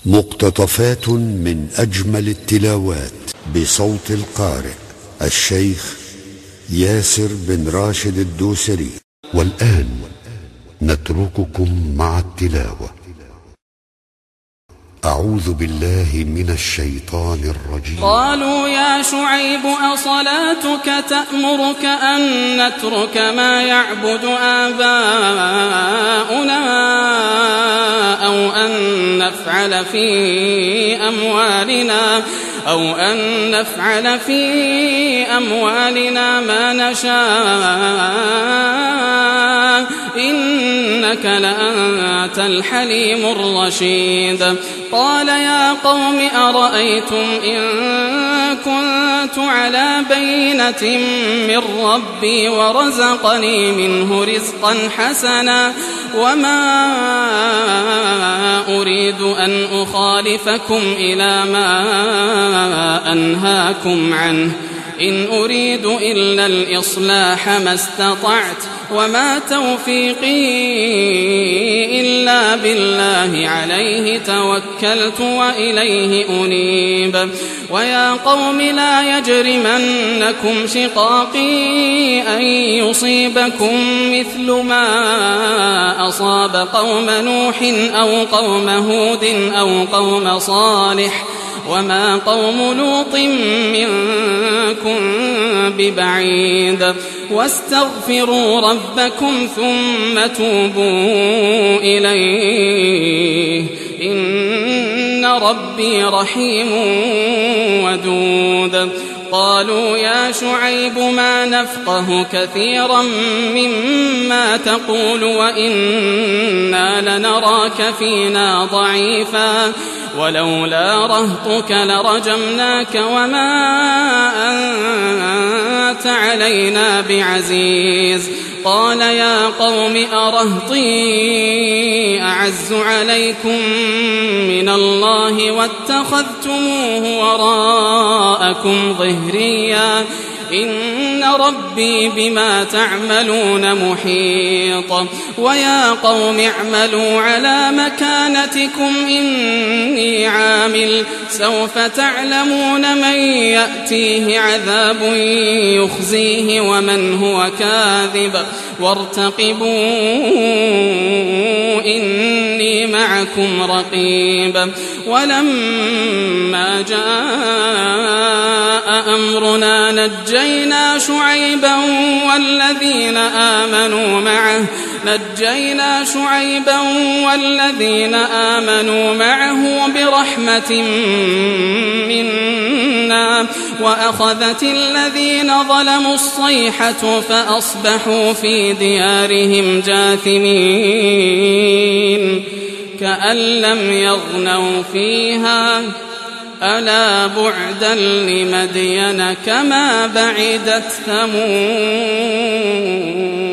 مقتطفات من أجمل التلاوات بصوت القارئ الشيخ ياسر بن راشد الدوسري. والآن نترككم مع التلاوة. أعوذ بالله من الشيطان الرجيم. قالوا يا شعيب أصلاتك تأمرك أن نترك ما يعبد آباؤنا أو أن نفعل في أموالنا ما نشاء إنك لأنت الحليم الرشيد. قال يا قوم أرأيتم إن كنت على بينة من ربي ورزقني منه رزقا حسنا وما أريد أن أخالفكم إلى ما أنهاكم عنه إن أريد إلا الإصلاح ما استطعت وما توفيقي إلا بالله عليه توكلت وإليه أنيب. ويا قوم لا يجرمنكم شقاقي أن يصيبكم مثل ما أصاب قوم نوح أو قوم هود أو قوم صالح وما قوم لوط منكم ببعيد. واستغفروا ربكم ثم توبوا إليه إن ربي رحيم ودود. قالوا يا شعيب ما نفقه كثيرا مما تقول وإنا لنراك فينا ضعيفا ولولا رهطك لرجمناك وما أنت علينا بعزيز. قال يا قوم أرهطي أعز عليكم من الله واتخذتموه وراءكم ظهريا إن ربي بما تعملون محيط. ويا قوم اعملوا على مكانتكم إني عامل سوف تعلمون من يأتيه عذاب يخزيه ومن هو كاذب وارتقبوا إني معكم رقيب. ولما جاء أمرنا نجينا شعيبا والذين آمنوا معه برحمة منا وأخذت الذين ظلموا الصيحة فأصبحوا في ديارهم جاثمين كأن لم يغنوا فيها ألا بعدا لمدين كما بعدت ثمود.